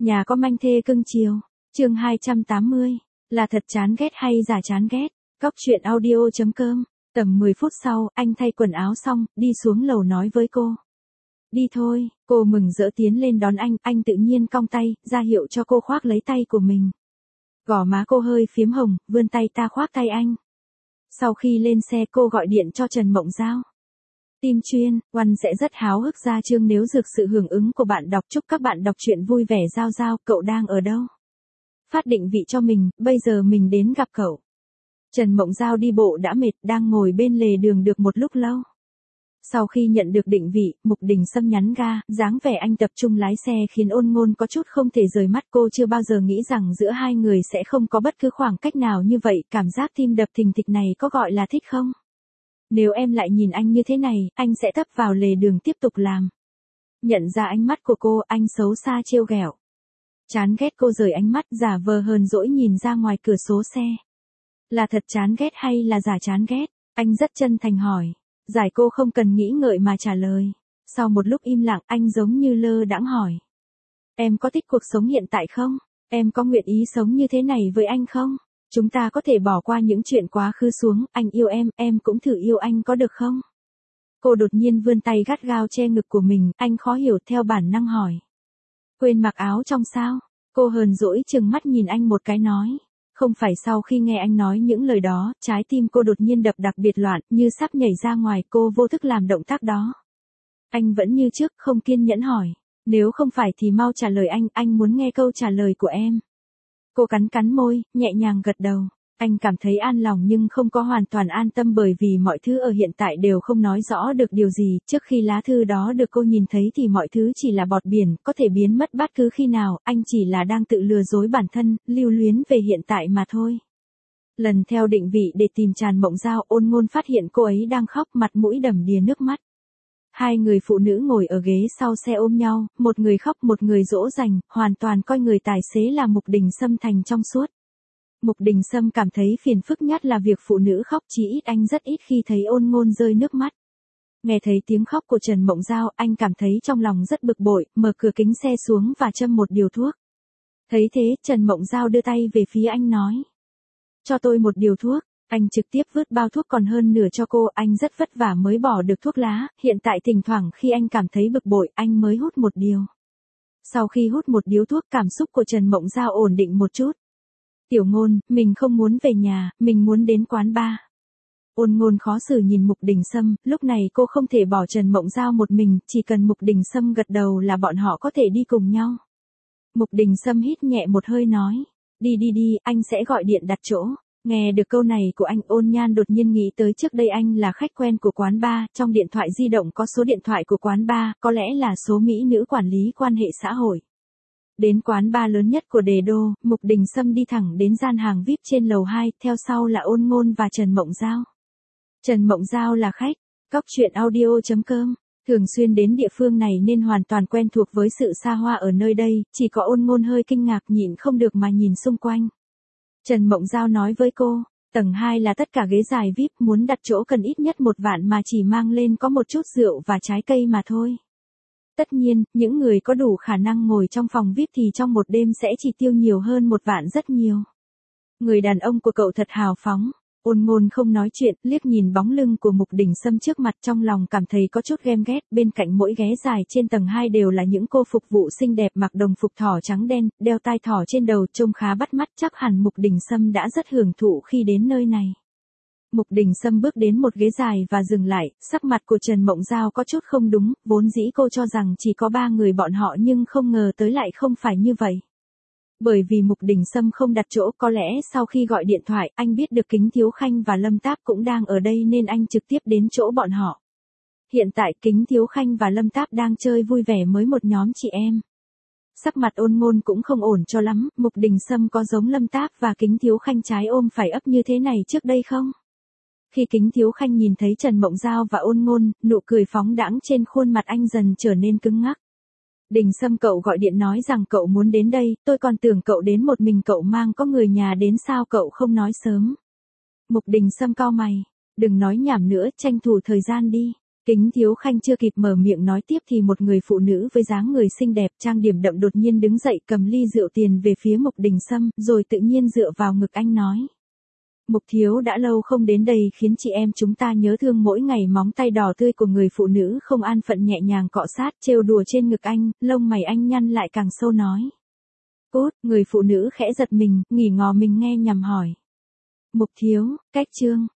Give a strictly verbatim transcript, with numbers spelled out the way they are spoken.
Nhà có manh thê cưng chiều. Chương hai trăm tám mươi. Là thật chán ghét hay giả chán ghét? Góc truyện audio chấm com. Tầm mười phút sau, anh thay quần áo xong, đi xuống lầu nói với cô. Đi thôi, cô mừng rỡ tiến lên đón anh, anh tự nhiên cong tay, ra hiệu cho cô khoác lấy tay của mình. Gò má cô hơi phím hồng, vươn tay ta khoác tay anh. Sau khi lên xe cô gọi điện cho Trần Mộng Giao. Tim chuyên, Oanh sẽ rất háo hức ra chương nếu được sự hưởng ứng của bạn đọc. Chúc các bạn đọc truyện vui vẻ. Giao Giao, cậu đang ở đâu? Phát định vị cho mình, bây giờ mình đến gặp cậu. Trần Mộng Giao đi bộ đã mệt, đang ngồi bên lề đường được một lúc lâu. Sau khi nhận được định vị, Mục Đình Sâm nhắn ga, dáng vẻ anh tập trung lái xe khiến Ôn Ngôn có chút không thể rời mắt. Cô chưa bao giờ nghĩ rằng giữa hai người sẽ không có bất cứ khoảng cách nào như vậy. Cảm giác tim đập thình thịch này có gọi là thích không? Nếu em lại nhìn anh như thế này, anh sẽ tấp vào lề đường tiếp tục làm. Nhận ra ánh mắt của cô, anh xấu xa trêu ghẹo. Chán ghét cô rời ánh mắt, giả vờ hờn dỗi nhìn ra ngoài cửa sổ xe. Là thật chán ghét hay là giả chán ghét? Anh rất chân thành hỏi. Giải cô không cần nghĩ ngợi mà trả lời. Sau một lúc im lặng, anh giống như lơ đãng hỏi. Em có thích cuộc sống hiện tại không? Em có nguyện ý sống như thế này với anh không? Chúng ta có thể bỏ qua những chuyện quá khứ xuống, anh yêu em, em cũng thử yêu anh có được không? Cô đột nhiên vươn tay gắt gao che ngực của mình, anh khó hiểu theo bản năng hỏi. Quên mặc áo trong sao? Cô hờn dỗi trừng mắt nhìn anh một cái nói. Không phải. Sau khi nghe anh nói những lời đó, trái tim cô đột nhiên đập đặc biệt loạn, như sắp nhảy ra ngoài. Cô vô thức làm động tác đó. Anh vẫn như trước, không kiên nhẫn hỏi. Nếu không phải thì mau trả lời anh, anh muốn nghe câu trả lời của em. Cô cắn cắn môi, nhẹ nhàng gật đầu. Anh cảm thấy an lòng nhưng không có hoàn toàn an tâm bởi vì mọi thứ ở hiện tại đều không nói rõ được điều gì. Trước khi lá thư đó được cô nhìn thấy thì mọi thứ chỉ là bọt biển, có thể biến mất bất cứ khi nào. Anh chỉ là đang tự lừa dối bản thân, lưu luyến về hiện tại mà thôi. Lần theo định vị để tìm Trần Mộng Giao, Ôn Ngôn phát hiện cô ấy đang khóc, mặt mũi đầm đìa nước mắt. Hai người phụ nữ ngồi ở ghế sau xe ôm nhau, một người khóc một người dỗ dành, hoàn toàn coi người tài xế là Mục Đình Sâm thành trong suốt. Mục Đình Sâm cảm thấy phiền phức nhất là việc phụ nữ khóc, chí ít anh rất ít khi thấy Ôn Ngôn rơi nước mắt. Nghe thấy tiếng khóc của Trần Mộng Giao, anh cảm thấy trong lòng rất bực bội, mở cửa kính xe xuống và châm một điều thuốc. Thấy thế, Trần Mộng Giao đưa tay về phía anh nói. Cho tôi một điều thuốc. Anh trực tiếp vứt bao thuốc còn hơn nửa cho cô, anh rất vất vả mới bỏ được thuốc lá, hiện tại thỉnh thoảng khi anh cảm thấy bực bội, anh mới hút một điều. Sau khi hút một điếu thuốc, cảm xúc của Trần Mộng Giao ổn định một chút. Tiểu Ngôn, mình không muốn về nhà, mình muốn đến quán bar. Ôn Ngôn khó xử nhìn Mục Đình Sâm, lúc này cô không thể bỏ Trần Mộng Giao một mình, chỉ cần Mục Đình Sâm gật đầu là bọn họ có thể đi cùng nhau. Mục Đình Sâm hít nhẹ một hơi nói, đi đi đi, anh sẽ gọi điện đặt chỗ. Nghe được câu này của anh, Ôn Nhan đột nhiên nghĩ tới trước đây anh là khách quen của quán bar, trong điện thoại di động có số điện thoại của quán bar, có lẽ là số mỹ nữ quản lý quan hệ xã hội. Đến quán bar lớn nhất của Đề Đô, Mục Đình Sâm đi thẳng đến gian hàng vi ai pi trên lầu hai, theo sau là Ôn Ngôn và Trần Mộng Giao. Trần Mộng Giao là khách, góc truyện audio chấm com. Thường xuyên đến địa phương này nên hoàn toàn quen thuộc với sự xa hoa ở nơi đây, chỉ có Ôn Ngôn hơi kinh ngạc nhịn không được mà nhìn xung quanh. Trần Mộng Giao nói với cô, tầng hai là tất cả ghế dài vi ai pi, muốn đặt chỗ cần ít nhất một vạn mà chỉ mang lên có một chút rượu và trái cây mà thôi. Tất nhiên, những người có đủ khả năng ngồi trong phòng vi ai pi thì trong một đêm sẽ chỉ tiêu nhiều hơn một vạn rất nhiều. Người đàn ông của cậu thật hào phóng. Ôn Ngôn không nói chuyện, liếc nhìn bóng lưng của Mục Đình Sâm trước mặt, trong lòng cảm thấy có chút ghen ghét. Bên cạnh mỗi ghế dài trên tầng hai đều là những cô phục vụ xinh đẹp mặc đồng phục thỏ trắng đen, đeo tai thỏ trên đầu, trông khá bắt mắt. Chắc hẳn Mục Đình Sâm đã rất hưởng thụ khi đến nơi này. Mục Đình Sâm bước đến một ghế dài và dừng lại, sắc mặt của Trần Mộng Giao có chút không đúng, vốn dĩ cô cho rằng chỉ có ba người bọn họ nhưng không ngờ tới lại không phải như vậy. Bởi vì Mục Đình Sâm không đặt chỗ, có lẽ sau khi gọi điện thoại, anh biết được Kính Thiếu Khanh và Lâm Táp cũng đang ở đây nên anh trực tiếp đến chỗ bọn họ. Hiện tại Kính Thiếu Khanh và Lâm Táp đang chơi vui vẻ với một nhóm chị em. Sắc mặt Ôn Ngôn cũng không ổn cho lắm, Mục Đình Sâm có giống Lâm Táp và Kính Thiếu Khanh trái ôm phải ấp như thế này trước đây không? Khi Kính Thiếu Khanh nhìn thấy Trần Mộng Giao và Ôn Ngôn, nụ cười phóng đãng trên khuôn mặt anh dần trở nên cứng ngắc. Đình Sâm, cậu gọi điện nói rằng cậu muốn đến đây, tôi còn tưởng cậu đến một mình, cậu mang có người nhà đến sao cậu không nói sớm. Mục Đình Sâm cau mày, đừng nói nhảm nữa, tranh thủ thời gian đi. Kính Thiếu Khanh chưa kịp mở miệng nói tiếp thì một người phụ nữ với dáng người xinh đẹp trang điểm đậm đột nhiên đứng dậy cầm ly rượu tiền về phía Mục Đình Sâm, rồi tự nhiên dựa vào ngực anh nói. Mục thiếu đã lâu không đến đây khiến chị em chúng ta nhớ thương mỗi ngày. Móng tay đỏ tươi của người phụ nữ không an phận nhẹ nhàng cọ sát trêu đùa trên ngực anh, lông mày anh nhăn lại càng sâu nói. Cốt, người phụ nữ khẽ giật mình, nghỉ ngò mình nghe nhằm hỏi. Mục thiếu, cách trương,